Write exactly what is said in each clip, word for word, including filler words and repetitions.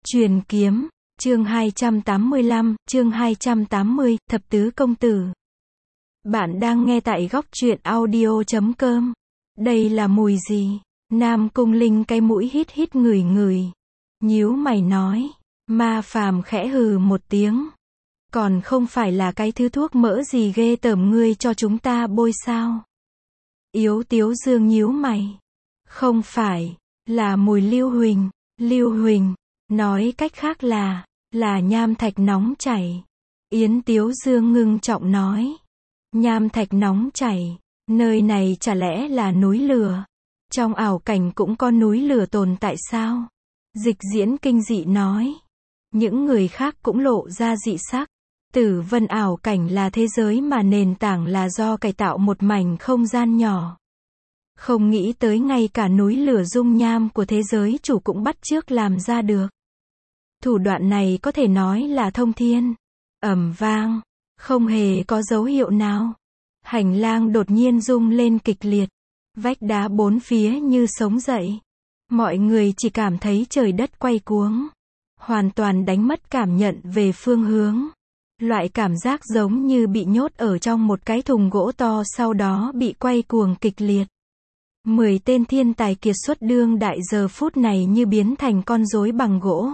Truyền kiếm, chương hai trăm tám mươi lăm, chương hai trăm tám mươi, Thập tứ công tử. Bạn đang nghe tại góc truyện audio chấm com. Đây là mùi gì? Nam Cung Linh cái mũi hít hít ngửi ngửi. Nhíu mày nói. Ma Phàm khẽ hừ một tiếng. Còn không phải là cái thứ thuốc mỡ gì ghê tởm ngươi cho chúng ta bôi sao? Yếu Tiếu Dương nhíu mày. Không phải, là mùi lưu huỳnh. Lưu huỳnh, nói cách khác là, là nham thạch nóng chảy. Yến Tiếu Dương ngưng trọng nói. Nham thạch nóng chảy, nơi này chả lẽ là núi lửa? Trong ảo cảnh cũng có núi lửa tồn tại sao? Dịch Diễn kinh dị nói. Những người khác cũng lộ ra dị sắc. Tử vân ảo cảnh là thế giới mà nền tảng là do cải tạo một mảnh không gian nhỏ. Không nghĩ tới ngay cả núi lửa dung nham của thế giới chủ cũng bắt chước làm ra được. Thủ đoạn này có thể nói là thông thiên. Ầm vang, không hề có dấu hiệu nào. Hành lang đột nhiên rung lên kịch liệt. Vách đá bốn phía như sống dậy. Mọi người chỉ cảm thấy trời đất quay cuống. Hoàn toàn đánh mất cảm nhận về phương hướng. Loại cảm giác giống như bị nhốt ở trong một cái thùng gỗ to sau đó bị quay cuồng kịch liệt. Mười tên thiên tài kiệt xuất đương đại giờ phút này như biến thành con rối bằng gỗ.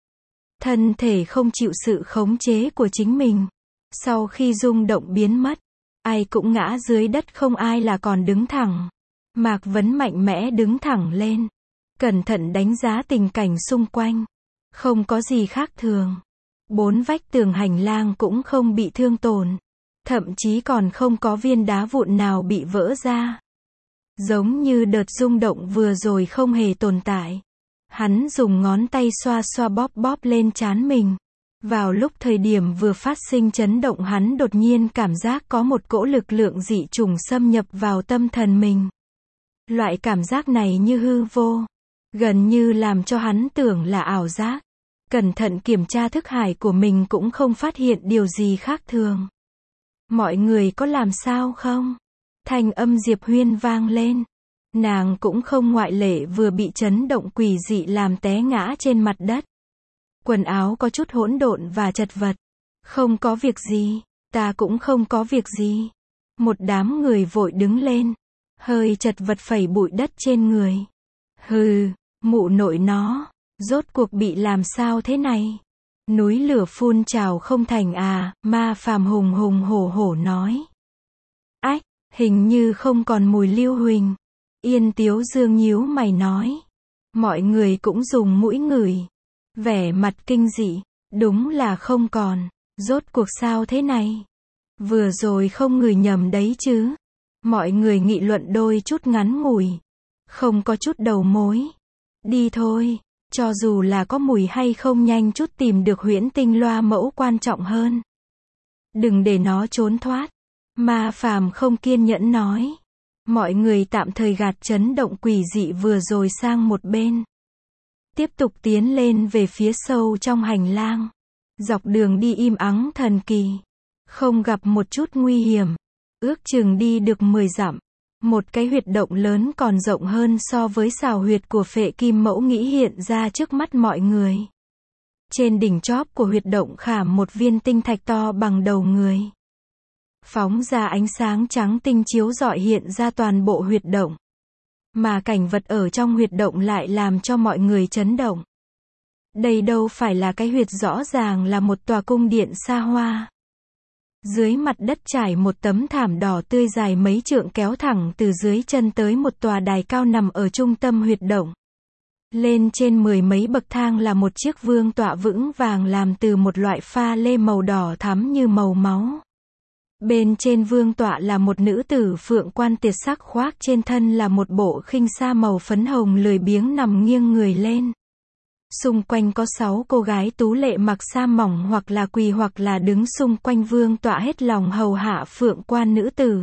Thân thể không chịu sự khống chế của chính mình. Sau khi rung động biến mất, ai cũng ngã dưới đất, không ai là còn đứng thẳng. Mạc Vấn mạnh mẽ đứng thẳng lên. Cẩn thận đánh giá tình cảnh xung quanh. Không có gì khác thường. Bốn vách tường hành lang cũng không bị thương tổn. Thậm chí còn không có viên đá vụn nào bị vỡ ra. Giống như đợt rung động vừa rồi không hề tồn tại. Hắn dùng ngón tay xoa xoa bóp bóp lên trán mình. Vào lúc thời điểm vừa phát sinh chấn động, hắn đột nhiên cảm giác có một cỗ lực lượng dị chủng xâm nhập vào tâm thần mình. Loại cảm giác này như hư vô. Gần như làm cho hắn tưởng là ảo giác. Cẩn thận kiểm tra thức hải của mình cũng không phát hiện điều gì khác thường. Mọi người có làm sao không? Thanh âm Diệp Huyên vang lên. Nàng cũng không ngoại lệ, vừa bị chấn động quỷ dị làm té ngã trên mặt đất. Quần áo có chút hỗn độn và chật vật. Không có việc gì, ta cũng không có việc gì. Một đám người vội đứng lên. Hơi chật vật phẩy bụi đất trên người. Hừ, mụ nội nó. Rốt cuộc bị làm sao thế này? Núi lửa phun trào không thành à? Ma Phàm hùng hùng hổ hổ nói. Ách, hình như không còn mùi lưu huỳnh. Yên Tiếu Dương nhíu mày nói. Mọi người cũng dùng mũi ngửi. Vẻ mặt kinh dị. Đúng là không còn. Rốt cuộc sao thế này? Vừa rồi không ngửi nhầm đấy chứ? Mọi người nghị luận đôi chút ngắn ngủi. Không có chút đầu mối. Đi thôi. Cho dù là có mùi hay không, nhanh chút tìm được huyễn tinh loa mẫu quan trọng hơn. Đừng để nó trốn thoát. Ma Phàm không kiên nhẫn nói. Mọi người tạm thời gạt chấn động quỷ dị vừa rồi sang một bên. Tiếp tục tiến lên về phía sâu trong hành lang. Dọc đường đi im ắng thần kỳ. Không gặp một chút nguy hiểm. Ước chừng đi được mười dặm. Một cái huyệt động lớn còn rộng hơn so với xào huyệt của Phệ Kim Mẫu nghĩ hiện ra trước mắt mọi người. Trên đỉnh chóp của huyệt động khảm một viên tinh thạch to bằng đầu người. Phóng ra ánh sáng trắng tinh chiếu rọi hiện ra toàn bộ huyệt động. Mà cảnh vật ở trong huyệt động lại làm cho mọi người chấn động. Đây đâu phải là cái huyệt, rõ ràng là một tòa cung điện xa hoa. Dưới mặt đất trải một tấm thảm đỏ tươi dài mấy trượng kéo thẳng từ dưới chân tới một tòa đài cao nằm ở trung tâm huyệt động. Lên trên mười mấy bậc thang là một chiếc vương tọa vững vàng làm từ một loại pha lê màu đỏ thắm như màu máu. Bên trên vương tọa là một nữ tử phượng quan tiệt sắc, khoác trên thân là một bộ khinh sa màu phấn hồng lười biếng nằm nghiêng người lên. Xung quanh có sáu cô gái tú lệ mặc sa mỏng hoặc là quỳ hoặc là đứng xung quanh vương tọa hết lòng hầu hạ phượng quan nữ tử.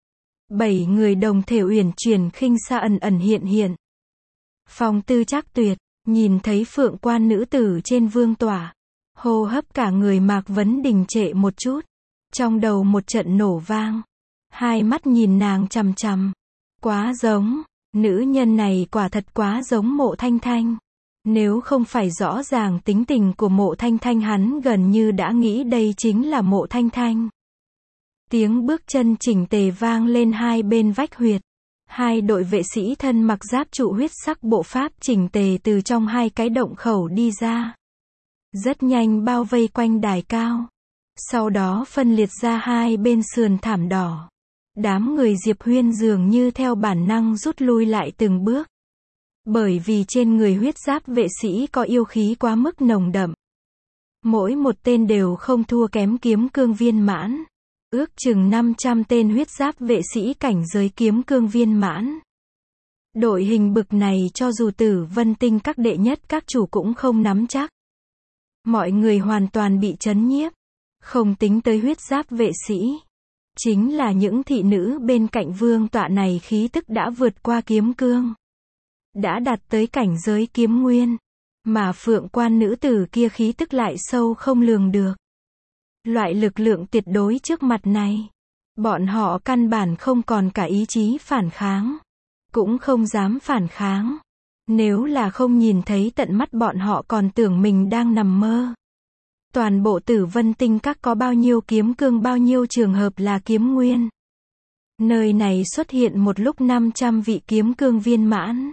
Bảy người đồng thể uyển chuyển khinh sa ẩn ẩn hiện hiện. Phong tư trác tuyệt, nhìn thấy phượng quan nữ tử trên vương tọa. Hô hấp cả người Mạc Vấn đình trệ một chút. Trong đầu một trận nổ vang. Hai mắt nhìn nàng chằm chằm. Quá giống, nữ nhân này quả thật quá giống Mộ Thanh Thanh. Nếu không phải rõ ràng tính tình của Mộ Thanh Thanh hắn gần như đã nghĩ đây chính là Mộ Thanh Thanh. Tiếng bước chân chỉnh tề vang lên hai bên vách huyệt. Hai đội vệ sĩ thân mặc giáp trụ huyết sắc bộ pháp chỉnh tề từ trong hai cái động khẩu đi ra. Rất nhanh bao vây quanh đài cao. Sau đó phân liệt ra hai bên sườn thảm đỏ. Đám người Diệp Huyên dường như theo bản năng rút lui lại từng bước. Bởi vì trên người huyết giáp vệ sĩ có yêu khí quá mức nồng đậm. Mỗi một tên đều không thua kém kiếm cương viên mãn. Ước chừng năm trăm tên huyết giáp vệ sĩ cảnh giới kiếm cương viên mãn. Đội hình bực này cho dù Tử Vân Tinh các đệ nhất các chủ cũng không nắm chắc. Mọi người hoàn toàn bị chấn nhiếp. Không tính tới huyết giáp vệ sĩ. Chính là những thị nữ bên cạnh vương tọa này khí tức đã vượt qua kiếm cương. Đã đạt tới cảnh giới kiếm nguyên. Mà phượng quan nữ tử kia khí tức lại sâu không lường được. Loại lực lượng tuyệt đối trước mặt này. Bọn họ căn bản không còn cả ý chí phản kháng. Cũng không dám phản kháng. Nếu là không nhìn thấy tận mắt bọn họ còn tưởng mình đang nằm mơ. Toàn bộ Tử Vân Tinh các có bao nhiêu kiếm cương bao nhiêu trường hợp là kiếm nguyên. Nơi này xuất hiện một lúc năm trăm vị kiếm cương viên mãn.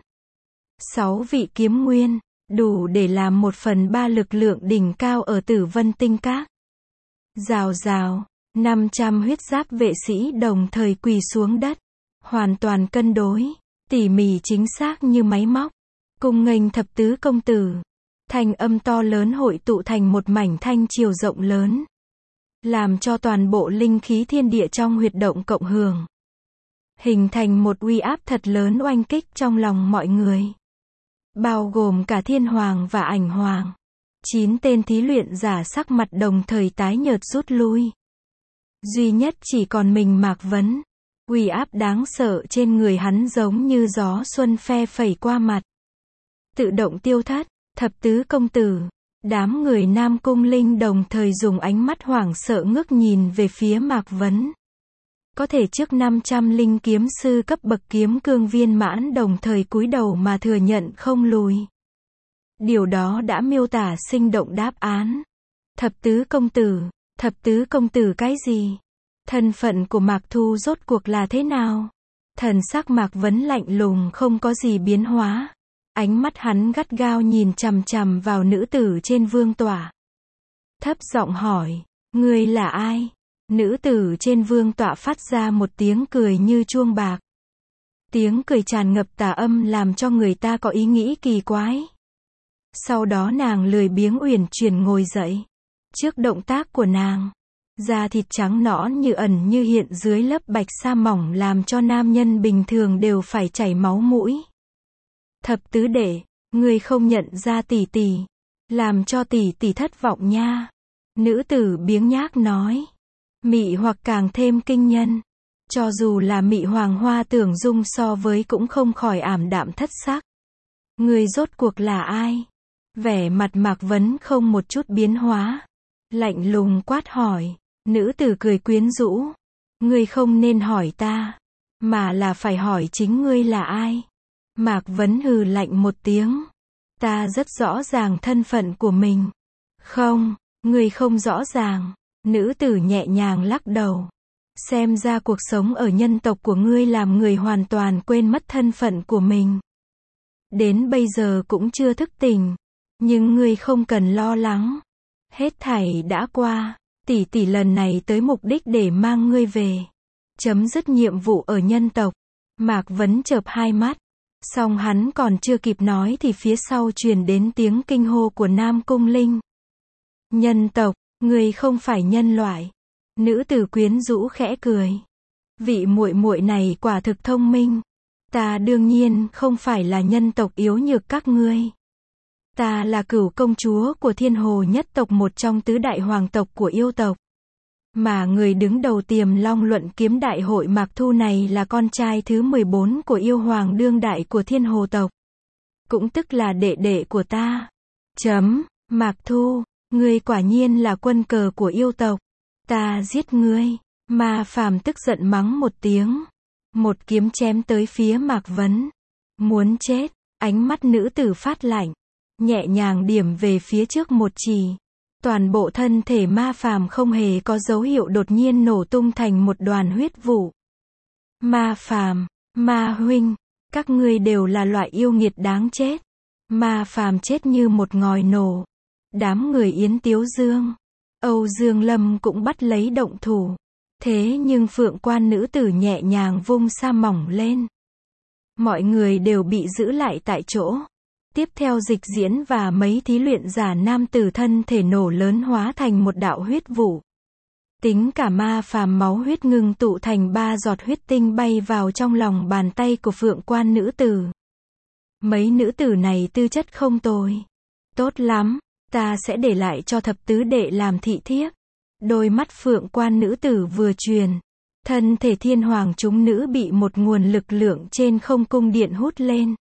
sáu vị kiếm nguyên, đủ để làm một phần ba lực lượng đỉnh cao ở Tử Vân Tinh các. Rào rào, năm trăm huyết giáp vệ sĩ đồng thời quỳ xuống đất. Hoàn toàn cân đối, tỉ mỉ chính xác như máy móc. Cung nghênh thập tứ công tử. Thanh âm to lớn hội tụ thành một mảnh thanh chiều rộng lớn. Làm cho toàn bộ linh khí thiên địa trong huyệt động cộng hưởng. Hình thành một uy áp thật lớn oanh kích trong lòng mọi người. Bao gồm cả thiên hoàng và ảnh hoàng. Chín tên thí luyện giả sắc mặt đồng thời tái nhợt rút lui. Duy nhất chỉ còn mình Mạc Vấn. Uy áp đáng sợ trên người hắn giống như gió xuân phe phẩy qua mặt. Tự động tiêu thất, thập tứ công tử. Đám người Nam Cung Linh đồng thời dùng ánh mắt hoảng sợ ngước nhìn về phía Mạc Vấn. Có thể trước năm trăm linh kiếm sư cấp bậc kiếm cương viên mãn đồng thời cúi đầu mà thừa nhận không lùi. Điều đó đã miêu tả sinh động đáp án. Thập tứ công tử, thập tứ công tử cái gì? Thân phận của Mạc Thu rốt cuộc là thế nào? Thần sắc Mạc Vấn lạnh lùng không có gì biến hóa. Ánh mắt hắn gắt gao nhìn chằm chằm vào nữ tử trên vương tọa. Thấp giọng hỏi, ngươi là ai? Nữ tử trên vương tọa phát ra một tiếng cười như chuông bạc. Tiếng cười tràn ngập tà âm làm cho người ta có ý nghĩ kỳ quái. Sau đó nàng lười biếng uyển chuyển ngồi dậy. Trước động tác của nàng, da thịt trắng nõn như ẩn như hiện dưới lớp bạch sa mỏng làm cho nam nhân bình thường đều phải chảy máu mũi. Thập tứ đệ, ngươi không nhận ra tỷ tỷ, làm cho tỷ tỷ thất vọng nha. Nữ tử biếng nhác nói. Mị hoặc càng thêm kinh nhân. Cho dù là mị hoàng hoa tưởng dung so với cũng không khỏi ảm đạm thất sắc. Ngươi rốt cuộc là ai? Vẻ mặt Mạc Vấn không một chút biến hóa. Lạnh lùng quát hỏi. Nữ tử cười quyến rũ. Ngươi không nên hỏi ta, mà là phải hỏi chính ngươi là ai. Mạc Vấn hừ lạnh một tiếng. Ta rất rõ ràng thân phận của mình. Không, ngươi không rõ ràng. Nữ tử nhẹ nhàng lắc đầu. Xem ra cuộc sống ở nhân tộc của ngươi làm người hoàn toàn quên mất thân phận của mình. Đến bây giờ cũng chưa thức tỉnh. Nhưng ngươi không cần lo lắng. Hết thảy đã qua. Tỷ tỷ lần này tới mục đích để mang ngươi về. Chấm dứt nhiệm vụ ở nhân tộc. Mạc Vấn chợp hai mắt. Song hắn còn chưa kịp nói thì phía sau truyền đến tiếng kinh hô của Nam Cung Linh. Nhân tộc, ngươi không phải nhân loại. Nữ tử quyến rũ khẽ cười. Vị muội muội này quả thực thông minh. Ta đương nhiên không phải là nhân tộc yếu nhược các ngươi. Ta là Cửu công chúa của Thiên Hồ nhất tộc, một trong tứ đại hoàng tộc của yêu tộc. Mà người đứng đầu Tiềm Long luận kiếm đại hội Mạc Thu này là con trai thứ mười bốn của yêu hoàng đương đại của Thiên Hồ tộc. Cũng tức là đệ đệ của ta. Chấm, Mạc Thu, ngươi quả nhiên là quân cờ của yêu tộc. Ta giết ngươi. Ma Phàm tức giận mắng một tiếng. Một kiếm chém tới phía Mạc Vấn. Muốn chết, ánh mắt nữ tử phát lạnh. nhẹ nhàng điểm về phía trước một chỉ. Toàn bộ thân thể ma phàm không hề có dấu hiệu đột nhiên nổ tung thành một đoàn huyết vụ. Ma phàm, ma huynh, các ngươi đều là loại yêu nghiệt đáng chết. Ma phàm chết như một ngòi nổ. Đám người Yến Tiếu Dương, Âu Dương Lâm cũng bắt lấy động thủ. Thế nhưng Phượng Quan nữ tử nhẹ nhàng vung sa mỏng lên. Mọi người đều bị giữ lại tại chỗ. Tiếp theo Dịch Diễn và mấy thí luyện giả nam tử thân thể nổ lớn hóa thành một đạo huyết vụ. Tính cả ma phàm máu huyết ngưng tụ thành ba giọt huyết tinh bay vào trong lòng bàn tay của Phượng Quan nữ tử. Mấy nữ tử này tư chất không tồi. Tốt lắm, ta sẽ để lại cho thập tứ đệ làm thị thiếp. Đôi mắt Phượng Quan nữ tử vừa truyền. Thân thể thiên hoàng chúng nữ bị một nguồn lực lượng trên không cung điện hút lên.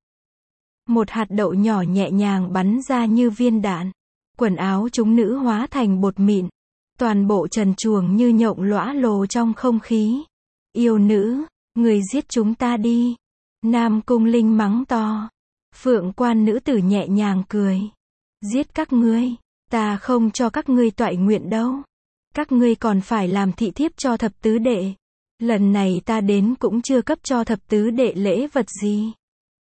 Một hạt đậu nhỏ nhẹ nhàng bắn ra như viên đạn. Quần áo chúng nữ hóa thành bột mịn. Toàn bộ trần truồng như nhộng lõa lồ trong không khí. Yêu nữ, người giết chúng ta đi. Nam Cung Linh mắng to. Phượng Quan nữ tử nhẹ nhàng cười. Giết các ngươi, ta không cho các ngươi toại nguyện đâu. Các ngươi còn phải làm thị thiếp cho thập tứ đệ. Lần này ta đến cũng chưa cấp cho thập tứ đệ lễ vật gì.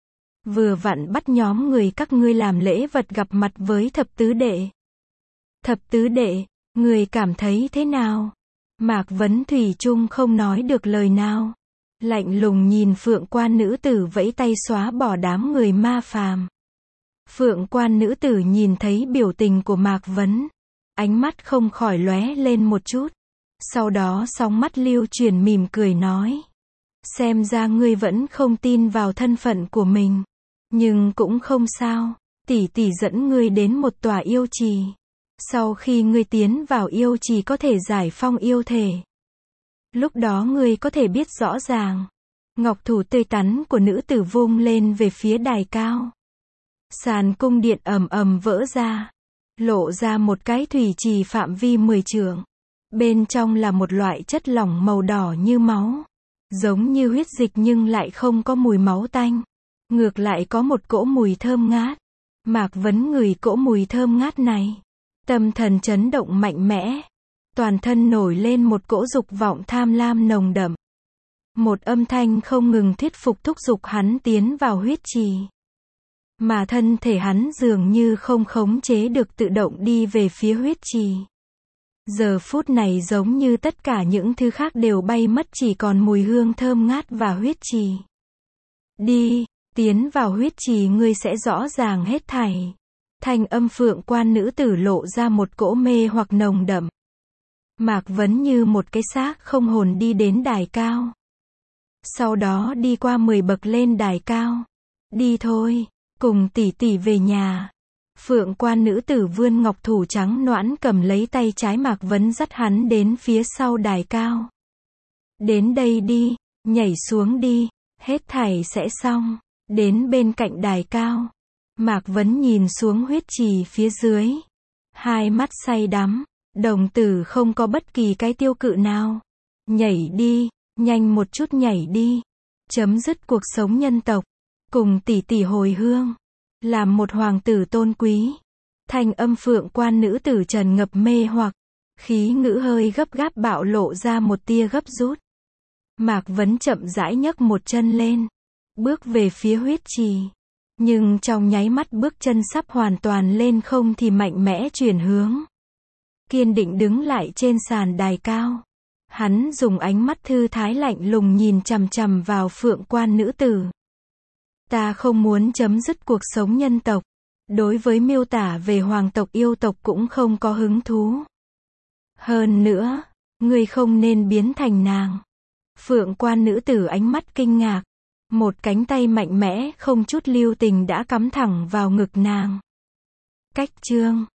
Vừa vặn bắt nhóm người các ngươi làm lễ vật gặp mặt với thập tứ đệ. Thập tứ đệ, người cảm thấy thế nào? Mạc Vấn thủy chung không nói được lời nào. Lạnh lùng nhìn Phượng Quan nữ tử vẫy tay xóa bỏ đám người ma phàm. Phượng Quan nữ tử nhìn thấy biểu tình của Mạc Vấn. Ánh mắt không khỏi lóe lên một chút. Sau đó sóng mắt lưu chuyển mỉm cười nói. Xem ra ngươi vẫn không tin vào thân phận của mình. Nhưng cũng không sao. Tỷ tỷ dẫn ngươi đến một tòa yêu trì. Sau khi ngươi tiến vào yêu trì có thể giải phong yêu thể. Lúc đó ngươi có thể biết rõ ràng. Ngọc thủ tươi tắn của nữ tử vung lên về phía đài cao. Sàn cung điện ầm ầm vỡ ra. Lộ ra một cái thủy trì phạm vi mười trượng. Bên trong là một loại chất lỏng màu đỏ như máu. Giống như huyết dịch nhưng lại không có mùi máu tanh. Ngược lại có một cỗ mùi thơm ngát. Mạc Vấn ngửi cỗ mùi thơm ngát này. Tâm thần chấn động mạnh mẽ. Toàn thân nổi lên một cỗ dục vọng tham lam nồng đậm. Một âm thanh không ngừng thuyết phục thúc giục hắn tiến vào huyết trì. Mà thân thể hắn dường như không khống chế được tự động đi về phía huyết trì. Giờ phút này giống như tất cả những thứ khác đều bay mất, chỉ còn mùi hương thơm ngát và huyết trì. Đi, tiến vào huyết trì ngươi sẽ rõ ràng hết thảy. Thanh âm Phượng Quan nữ tử lộ ra một cỗ mê hoặc nồng đậm. Mạc Vấn như một cái xác không hồn đi đến đài cao. Sau đó đi qua mười bậc lên đài cao. Đi thôi, cùng tỷ tỷ về nhà. Phượng Quan nữ tử vươn ngọc thủ trắng nõn cầm lấy tay trái Mạc Vấn dắt hắn đến phía sau đài cao. Đến đây đi, nhảy xuống đi, hết thảy sẽ xong. Đến bên cạnh đài cao. Mạc Vấn nhìn xuống huyết trì phía dưới. Hai mắt say đắm, đồng tử không có bất kỳ cái tiêu cự nào. Nhảy đi, nhanh một chút nhảy đi. Chấm dứt cuộc sống nhân tộc. Cùng tỷ tỷ hồi hương. Làm một hoàng tử tôn quý. Thanh âm Phượng Quan nữ tử trần ngập mê hoặc. Khí ngữ hơi gấp gáp bạo lộ ra một tia gấp rút. Mạc Vấn chậm rãi nhấc một chân lên. Bước về phía huyết trì. Nhưng trong nháy mắt bước chân sắp hoàn toàn lên không thì mạnh mẽ chuyển hướng. Kiên định đứng lại trên sàn đài cao. Hắn dùng ánh mắt thư thái lạnh lùng nhìn chằm chằm vào Phượng Quan nữ tử. Ta không muốn chấm dứt cuộc sống nhân tộc. Đối với miêu tả về hoàng tộc yêu tộc cũng không có hứng thú. Hơn nữa, ngươi không nên biến thành nàng. Phượng Quan nữ tử ánh mắt kinh ngạc. Một cánh tay mạnh mẽ không chút lưu tình đã cắm thẳng vào ngực nàng. Cách chương